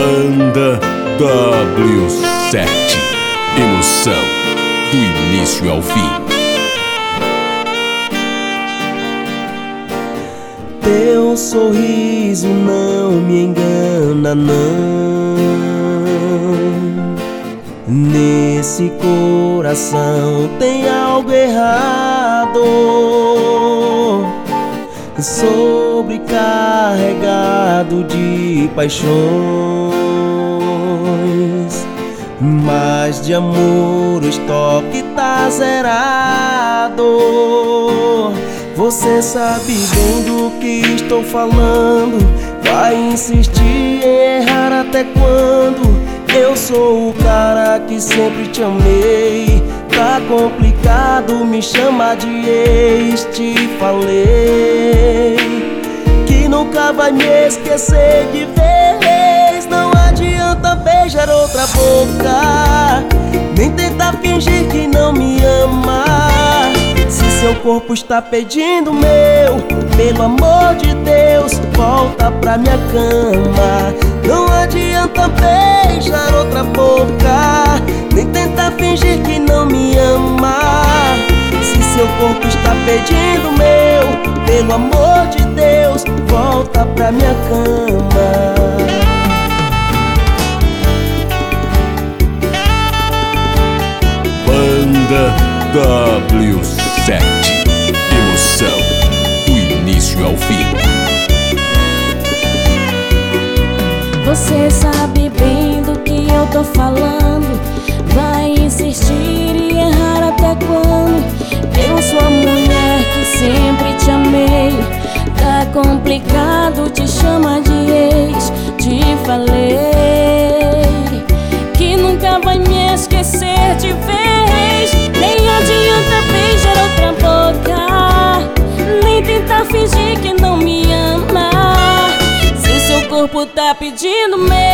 Banda W7. Emoção do início ao fim. Teu sorriso não me engana, não. Nesse coração tem algo errado, sobrecarregado de paixões, mas de amor o estoque tá zerado. Você sabe bem do que estou falando. Vai insistir em errar até quando? Eu sou o cara que sempre te amei. Tá complicado me chamar de ex. Te falei que nunca vai me esquecer de vez. Não adianta beijar outra boca, nem tentar fingir que não me ama. Se seu corpo está pedindo meu, pelo amor de Deus, volta pra minha cama. Não adianta beijar outra boca, nem tentar fingir que não me ama. Se seu corpo está pedindo meu, pelo amor de Deus, volta pra minha cama. Banda W7. Emoção do início ao fim. Você sabe bem do que eu tô falando. Vai insistir e errar até quando? Eu sou a mulher que sempre te amei. Tá complicado, te chama de ex. Te falei que nunca vai me esquecer de vez. Nem adianta beijar outra boca, nem tentar fingir que não me ama. Se seu corpo tá pedindo meu,